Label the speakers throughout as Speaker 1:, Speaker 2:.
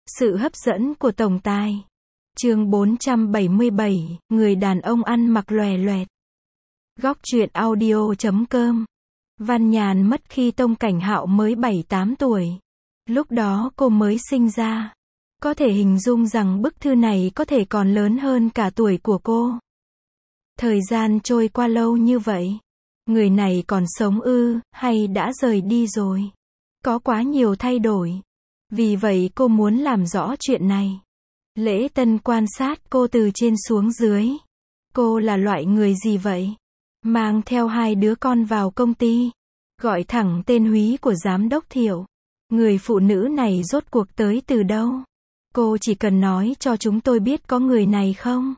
Speaker 1: Sự hấp dẫn của tổng tài. Chương 477, người đàn ông ăn mặc lòe loẹt. Góc truyện audio.com. Văn Nhàn mất khi Tông Cảnh Hạo mới 7-8 tuổi. Lúc đó cô mới sinh ra. Có thể hình dung rằng bức thư này có thể còn lớn hơn cả tuổi của cô. Thời gian trôi qua lâu như vậy. Người này còn sống ư, hay đã rời đi rồi? Có quá nhiều thay đổi. Vì vậy cô muốn làm rõ chuyện này. Lễ Tân quan sát cô từ trên xuống dưới. Cô là loại người gì vậy? Mang theo 2 đứa con vào công ty. Gọi thẳng tên húy của giám đốc Thiệu. Người phụ nữ này rốt cuộc tới từ đâu? Cô chỉ cần nói cho chúng tôi biết có người này không?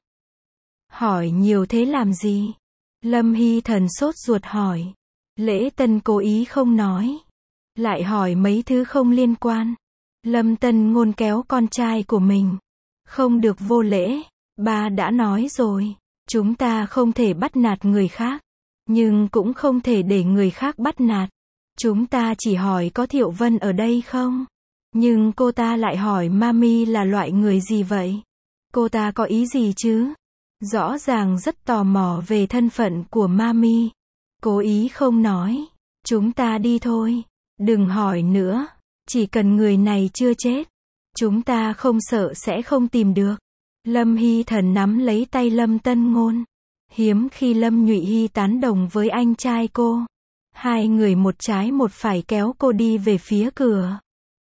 Speaker 1: Hỏi nhiều thế làm gì? Lâm Hy Thần sốt ruột hỏi. Lễ Tân cố ý không nói. Lại hỏi mấy thứ không liên quan. Lâm Tân Ngôn kéo con trai của mình. Không được vô lễ. Ba đã nói rồi. Chúng ta không thể bắt nạt người khác. Nhưng cũng không thể để người khác bắt nạt. Chúng ta chỉ hỏi có Thiệu Vân ở đây không? Nhưng cô ta lại hỏi Mami là loại người gì vậy? Cô ta có ý gì chứ? Rõ ràng rất tò mò về thân phận của Mami. Cố ý không nói. Chúng ta đi thôi. Đừng hỏi nữa. Chỉ cần người này chưa chết. Chúng ta không sợ sẽ không tìm được. Lâm Hy Thần nắm lấy tay Lâm Tân Ngôn. Hiếm khi Lâm Nhụy Hy tán đồng với anh trai cô. 2 người một trái một phải kéo cô đi về phía cửa.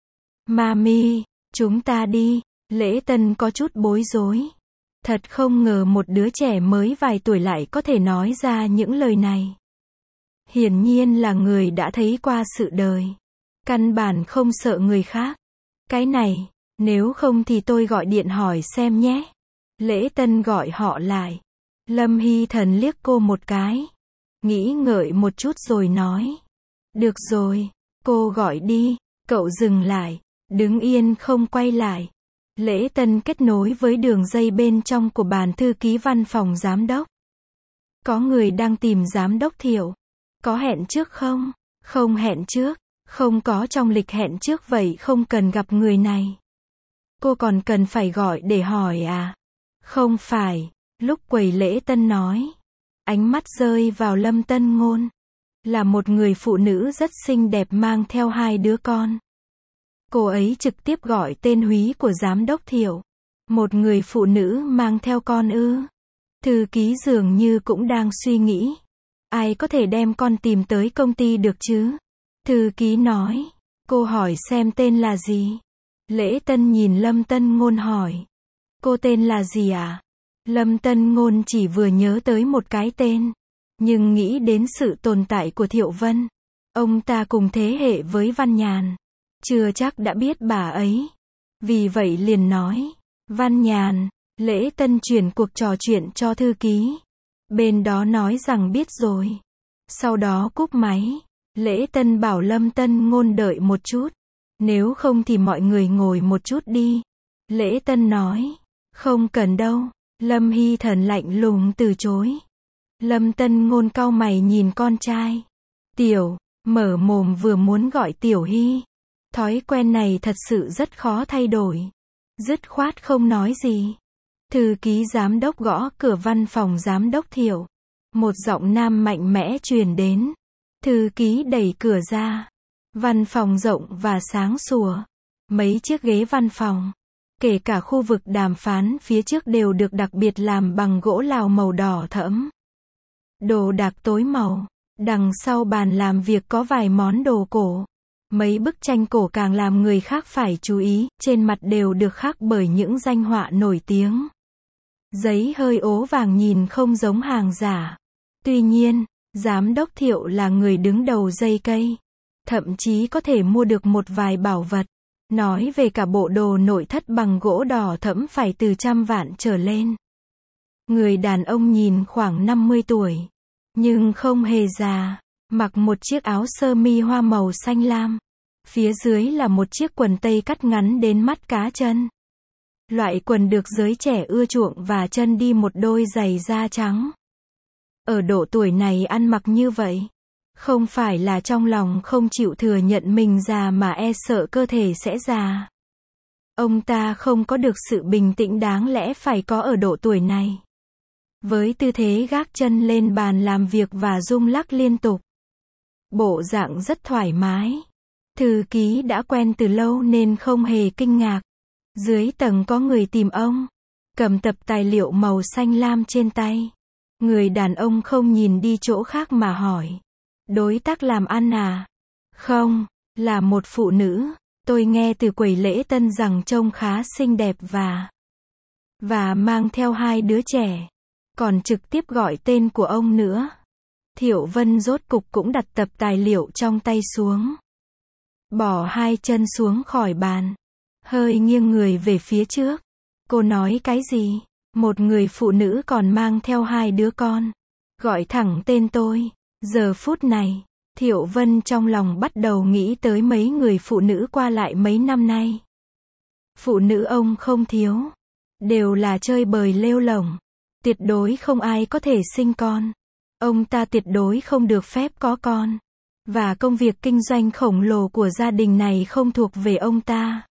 Speaker 1: Mami, chúng ta đi. Lễ Tân có chút bối rối. Thật không ngờ một đứa trẻ mới vài tuổi lại có thể nói ra những lời này. Hiển nhiên là người đã thấy qua sự đời. Căn bản không sợ người khác. Cái này, nếu không thì tôi gọi điện hỏi xem nhé. Lễ Tân gọi họ lại. Lâm Hy Thần liếc cô một cái. Nghĩ ngợi một chút rồi nói. Được rồi, cô gọi đi. Cậu dừng lại. Đứng yên không quay lại. Lễ Tân kết nối với đường dây bên trong của bàn thư ký văn phòng giám đốc. Có người đang tìm giám đốc Thiệu. Có hẹn trước không? Không hẹn trước. Không có trong lịch hẹn trước vậy không cần gặp người này. Cô còn cần phải gọi để hỏi à? Không phải. Lúc quầy Lễ Tân nói. Ánh mắt rơi vào Lâm Tân Ngôn. Là một người phụ nữ rất xinh đẹp mang theo 2 đứa con. Cô ấy trực tiếp gọi tên húy của giám đốc Thiệu. Một người phụ nữ mang theo con ư? Thư ký dường như cũng đang suy nghĩ. Ai có thể đem con tìm tới công ty được chứ? Thư ký nói. Cô hỏi xem tên là gì? Lễ Tân nhìn Lâm Tân Ngôn hỏi. Cô tên là gì à? Lâm Tân Ngôn chỉ vừa nhớ tới một cái tên. Nhưng nghĩ đến sự tồn tại của Thiệu Vân. Ông ta cùng thế hệ với Văn Nhàn. Chưa chắc đã biết bà ấy. Vì vậy liền nói. Văn Nhàn. Lễ Tân chuyển cuộc trò chuyện cho thư ký. Bên đó nói rằng biết rồi. Sau đó cúp máy. Lễ Tân bảo Lâm Tân Ngôn đợi một chút. Nếu không thì mọi người ngồi một chút đi. Lễ Tân nói. Không cần đâu. Lâm Hy Thần lạnh lùng từ chối. Lâm Tân Ngôn cau mày nhìn con trai. Tiểu, mở mồm vừa muốn gọi Tiểu Hy. Thói quen này thật sự rất khó thay đổi. Dứt khoát không nói gì. Thư ký giám đốc gõ cửa văn phòng giám đốc Thiệu. Một giọng nam mạnh mẽ truyền đến. Thư ký đẩy cửa ra. Văn phòng rộng và sáng sủa. Mấy chiếc ghế văn phòng. Kể cả khu vực đàm phán phía trước đều được đặc biệt làm bằng gỗ lào màu đỏ thẫm. Đồ đạc tối màu. Đằng sau bàn làm việc có vài món đồ cổ. Mấy bức tranh cổ càng làm người khác phải chú ý, trên mặt đều được khắc bởi những danh họa nổi tiếng. Giấy hơi ố vàng nhìn không giống hàng giả. Tuy nhiên, giám đốc Thiệu là người đứng đầu dây cây. Thậm chí có thể mua được một vài bảo vật. Nói về cả bộ đồ nội thất bằng gỗ đỏ thẫm phải từ 100 vạn trở lên. Người đàn ông nhìn khoảng 50 tuổi. Nhưng không hề già. Mặc một chiếc áo sơ mi hoa màu xanh lam. Phía dưới là một chiếc quần tây cắt ngắn đến mắt cá chân. Loại quần được giới trẻ ưa chuộng và chân đi một đôi giày da trắng. Ở độ tuổi này ăn mặc như vậy. Không phải là trong lòng không chịu thừa nhận mình già mà e sợ cơ thể sẽ già. Ông ta không có được sự bình tĩnh đáng lẽ phải có ở độ tuổi này. Với tư thế gác chân lên bàn làm việc và rung lắc liên tục. Bộ dạng rất thoải mái. Thư ký đã quen từ lâu nên không hề kinh ngạc. Dưới tầng có người tìm ông. Cầm tập tài liệu màu xanh lam trên tay. Người đàn ông không nhìn đi chỗ khác mà hỏi. Đối tác làm ăn à? Không, là một phụ nữ. Tôi nghe từ quầy lễ tân rằng trông khá xinh đẹp và mang theo 2 đứa trẻ. Còn trực tiếp gọi tên của ông nữa. Thiệu Vân rốt cục cũng đặt tập tài liệu trong tay xuống. Bỏ 2 chân xuống khỏi bàn. Hơi nghiêng người về phía trước. Cô nói cái gì? Một người phụ nữ còn mang theo 2 đứa con. Gọi thẳng tên tôi. Giờ phút này, Thiệu Vân trong lòng bắt đầu nghĩ tới mấy người phụ nữ qua lại mấy năm nay. Phụ nữ ông không thiếu. Đều là chơi bời lêu lổng. Tuyệt đối không ai có thể sinh con. Ông ta tuyệt đối không được phép có con. Và công việc kinh doanh khổng lồ của gia đình này không thuộc về ông ta.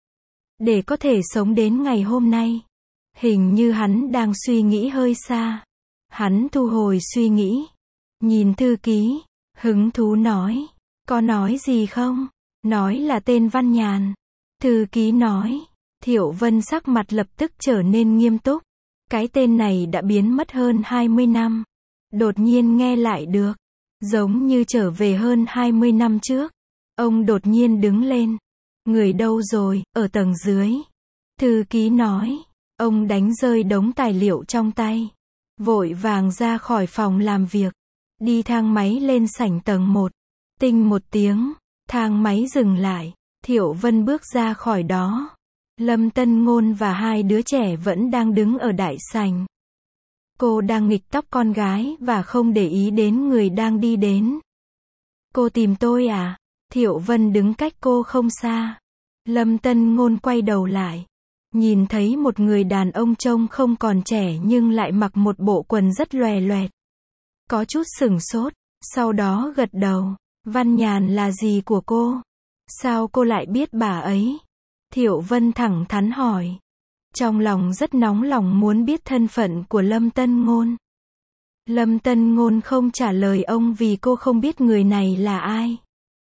Speaker 1: Để có thể sống đến ngày hôm nay. Hình như hắn đang suy nghĩ hơi xa. Hắn thu hồi suy nghĩ. Nhìn thư ký. Hứng thú nói. Có nói gì không? Nói là tên Văn Nhàn. Thư ký nói. Thiệu Vân sắc mặt lập tức trở nên nghiêm túc. Cái tên này đã biến mất hơn 20 năm. Đột nhiên nghe lại được. Giống như trở về hơn 20 năm trước. Ông đột nhiên đứng lên. Người đâu rồi, ở tầng dưới. Thư ký nói. Ông đánh rơi đống tài liệu trong tay. Vội vàng ra khỏi phòng làm việc. Đi thang máy lên sảnh tầng 1. Tinh một tiếng. Thang máy dừng lại. Thiệu Vân bước ra khỏi đó. Lâm Tân Ngôn và 2 đứa trẻ vẫn đang đứng ở đại sảnh. Cô đang nghịch tóc con gái và không để ý đến người đang đi đến. Cô tìm tôi à? Thiệu Vân đứng cách cô không xa. Lâm Tân Ngôn quay đầu lại. Nhìn thấy một người đàn ông trông không còn trẻ nhưng lại mặc một bộ quần rất loè loẹt. Có chút sửng sốt, sau đó gật đầu. Văn Nhàn là gì của cô? Sao cô lại biết bà ấy? Thiệu Vân thẳng thắn hỏi. Trong lòng rất nóng lòng muốn biết thân phận của Lâm Tân Ngôn. Lâm Tân Ngôn không trả lời ông vì cô không biết người này là ai.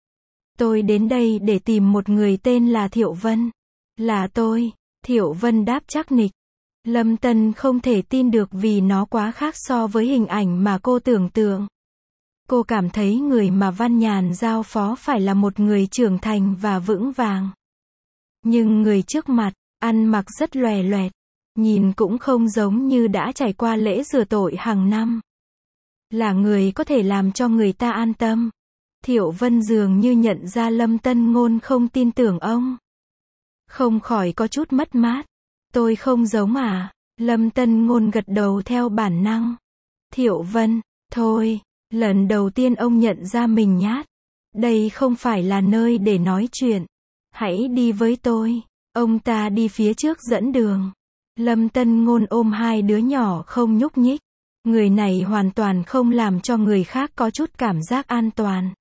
Speaker 1: Tôi đến đây để tìm một người tên là Thiệu Vân. Là tôi, Thiệu Vân đáp chắc nịch. Lâm Tân không thể tin được vì nó quá khác so với hình ảnh mà cô tưởng tượng. Cô cảm thấy người mà Văn Nhàn giao phó phải là một người trưởng thành và vững vàng. Nhưng người trước mặt, ăn mặc rất loè loẹt, nhìn cũng không giống như đã trải qua lễ rửa tội hàng năm. Là người có thể làm cho người ta an tâm. Thiệu Vân dường như nhận ra Lâm Tân Ngôn không tin tưởng ông. Không khỏi có chút mất mát. Tôi không giống à? Lâm Tân Ngôn gật đầu theo bản năng. Thiệu Vân, thôi, lần đầu tiên ông nhận ra mình nhát. Đây không phải là nơi để nói chuyện. Hãy đi với tôi. Ông ta đi phía trước dẫn đường. Lâm Tân Ngôn ôm 2 đứa nhỏ không nhúc nhích. Người này hoàn toàn không làm cho người khác có chút cảm giác an toàn.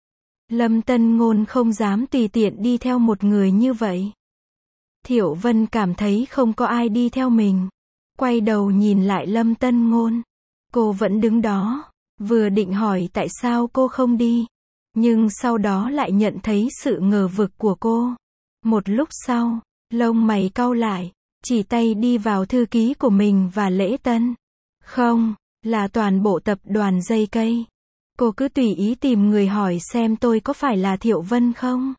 Speaker 1: Lâm Tân Ngôn không dám tùy tiện đi theo một người như vậy. Thiệu Vân cảm thấy không có ai đi theo mình. Quay đầu nhìn lại Lâm Tân Ngôn. Cô vẫn đứng đó. Vừa định hỏi tại sao cô không đi. Nhưng sau đó lại nhận thấy sự ngờ vực của cô. Một lúc sau, lông mày cau lại. Chỉ tay đi vào thư ký của mình và lễ tân. Không, là toàn bộ tập đoàn dây cây. Cô cứ tùy ý tìm người hỏi xem tôi có phải là Thiệu Vân không.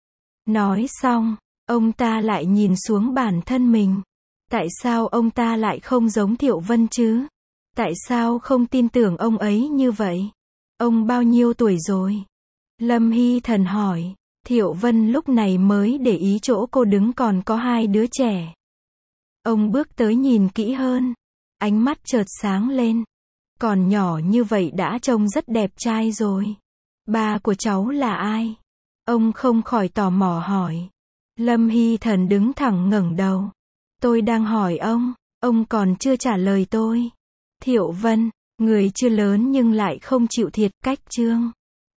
Speaker 1: Nói xong, ông ta lại nhìn xuống bản thân mình. Tại sao ông ta lại không giống Thiệu Vân chứ? Tại sao không tin tưởng ông ấy như vậy? Ông bao nhiêu tuổi rồi? Lâm Hy Thần hỏi. Thiệu Vân lúc này mới để ý chỗ cô đứng còn có 2 đứa trẻ. Ông bước tới nhìn kỹ hơn. Ánh mắt chợt sáng lên. Còn nhỏ như vậy đã trông rất đẹp trai rồi. Ba của cháu là ai? Ông không khỏi tò mò hỏi. Lâm Hy Thần đứng thẳng ngẩng đầu. Tôi đang hỏi ông còn chưa trả lời tôi. Thiệu Vân, người chưa lớn nhưng lại không chịu thiệt, cách chương.